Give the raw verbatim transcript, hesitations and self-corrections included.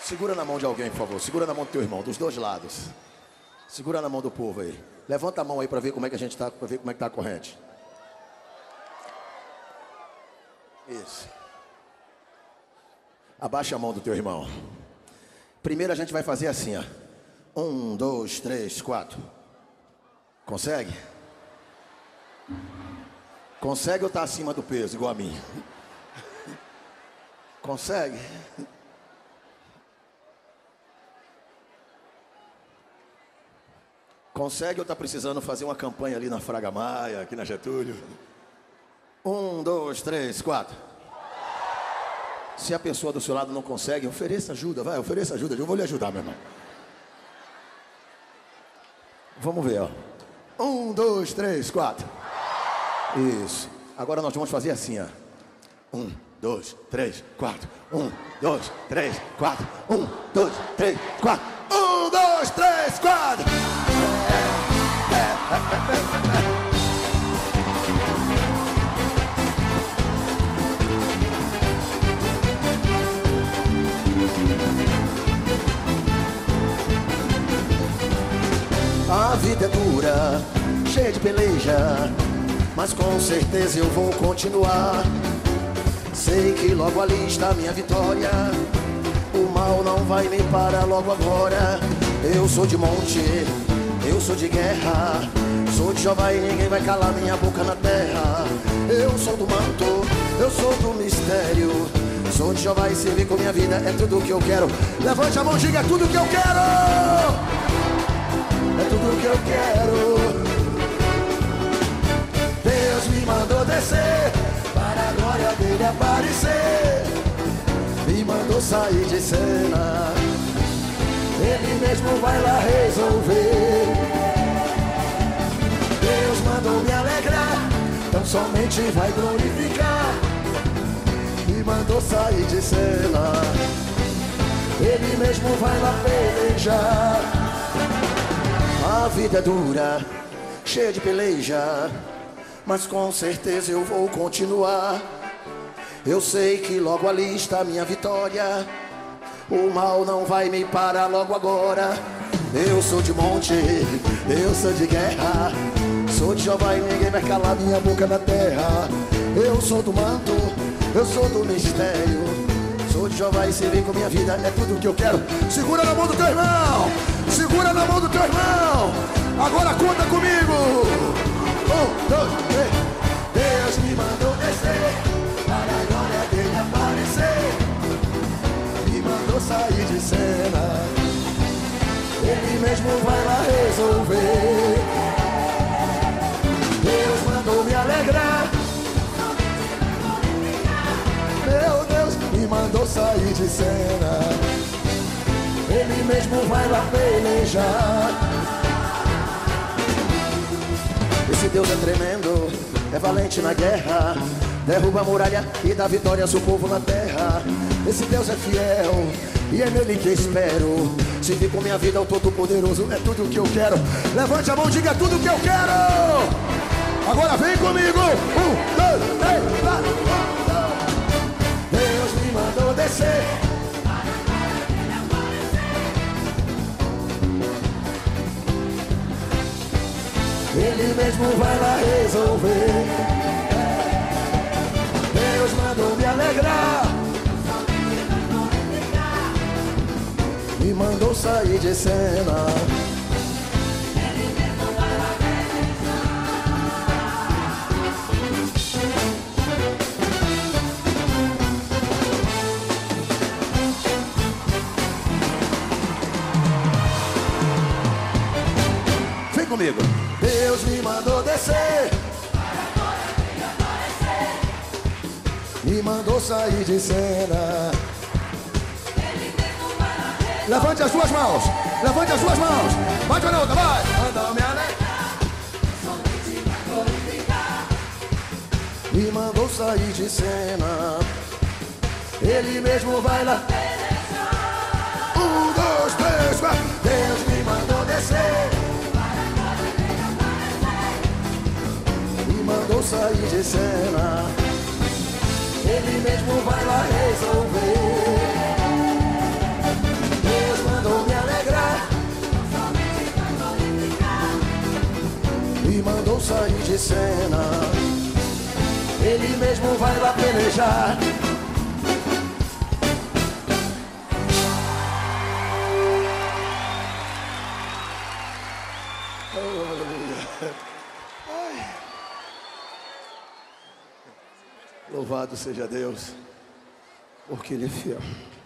Segura na mão de alguém, por favor. Segura na mão do teu irmão, dos dois lados. Segura na mão do povo aí. Levanta a mão aí para ver como é que a gente tá, para ver como é que tá a corrente. Isso. Abaixa a mão do teu irmão. Primeiro a gente vai fazer assim, ó. Um, dois, três, quatro. Consegue? Consegue ou tá acima do peso, igual a mim? Consegue? Consegue ou tá precisando fazer uma campanha ali na Fraga Maia, aqui na Getúlio? Um, dois, três, quatro. Se a pessoa do seu lado não consegue, ofereça ajuda, vai, ofereça ajuda. Eu vou lhe ajudar, meu irmão. Vamos ver, ó. Um, dois, três, quatro. Isso. Agora nós vamos fazer assim, ó. Um, dois, três, quatro. Um, dois, três, quatro. Um, dois, três, quatro. Um, dois, três, quatro. A vida é dura, cheia de peleja, mas com certeza eu vou continuar. Sei que logo ali está a minha vitória. O mal não vai me parar logo agora. Eu sou de monte, eu sou de guerra. Sou de Jeová e ninguém vai calar minha boca na terra. Eu sou do manto, eu sou do mistério. Sou de Jeová e servir com minha vida é tudo que eu quero. Levante a mão e diga, é tudo que eu quero. É tudo que eu quero. Deus me mandou descer para a glória dele aparecer. Me mandou sair de cena. Ele mesmo vai lá resolver. Deus mandou me alegrar, então somente vai glorificar. Me mandou sair de cena. Ele mesmo vai lá pelejar. A vida é dura, cheia de peleja, mas com certeza eu vou continuar. Eu sei que logo ali está a minha vitória. O mal não vai me parar logo agora. Eu sou de monte, eu sou de guerra. Sou de Jeová e ninguém vai calar minha boca na terra. Eu sou do manto, eu sou do mistério. Sou de Jeová e servir com minha vida é tudo que eu quero. Segura na mão do teu irmão. Segura na mão do teu irmão. Agora conta comigo. Um, dois, três. Deus me mandou descer para a glória dele aparecer. Me mandou sair de cena. Ele mesmo vai lá resolver. Deus mandou me alegrar. Meu Deus me mandou sair de cena. Ele mesmo vai lá pelejar. Esse Deus é tremendo, é valente na guerra. Derruba a muralha e dá vitória ao seu povo na terra. Esse Deus é fiel e é nele que espero. Servir com minha vida ao Todo-Poderoso é tudo o que eu quero. Levante a mão e diga tudo o que eu quero. Agora vem comigo. Um, dois, três, quatro. Deus me mandou descer. Ele mesmo vai lá resolver. Deus mandou me alegrar. Me mandou sair de cena. Ele mesmo vai lá resolver. Vem comigo. Deus me mandou descer para a glória dele aparecer. Me mandou sair de cena. Ele mesmo vai lá resolver. Levante as suas mãos. Levante as suas mãos. Vai, Jonalda, vai. Mandou me alegrar. Somente vai glorificar. Me mandou sair de cena. Ele mesmo vai lá pelejar. Um, dois, três, quatro. Deus me mandou descer. Mandou sair de cena. Ele mesmo vai lá resolver. e mandou sair de cena. Ele mesmo vai lá pelejar. Ai. Louvado seja Deus, porque Ele é fiel.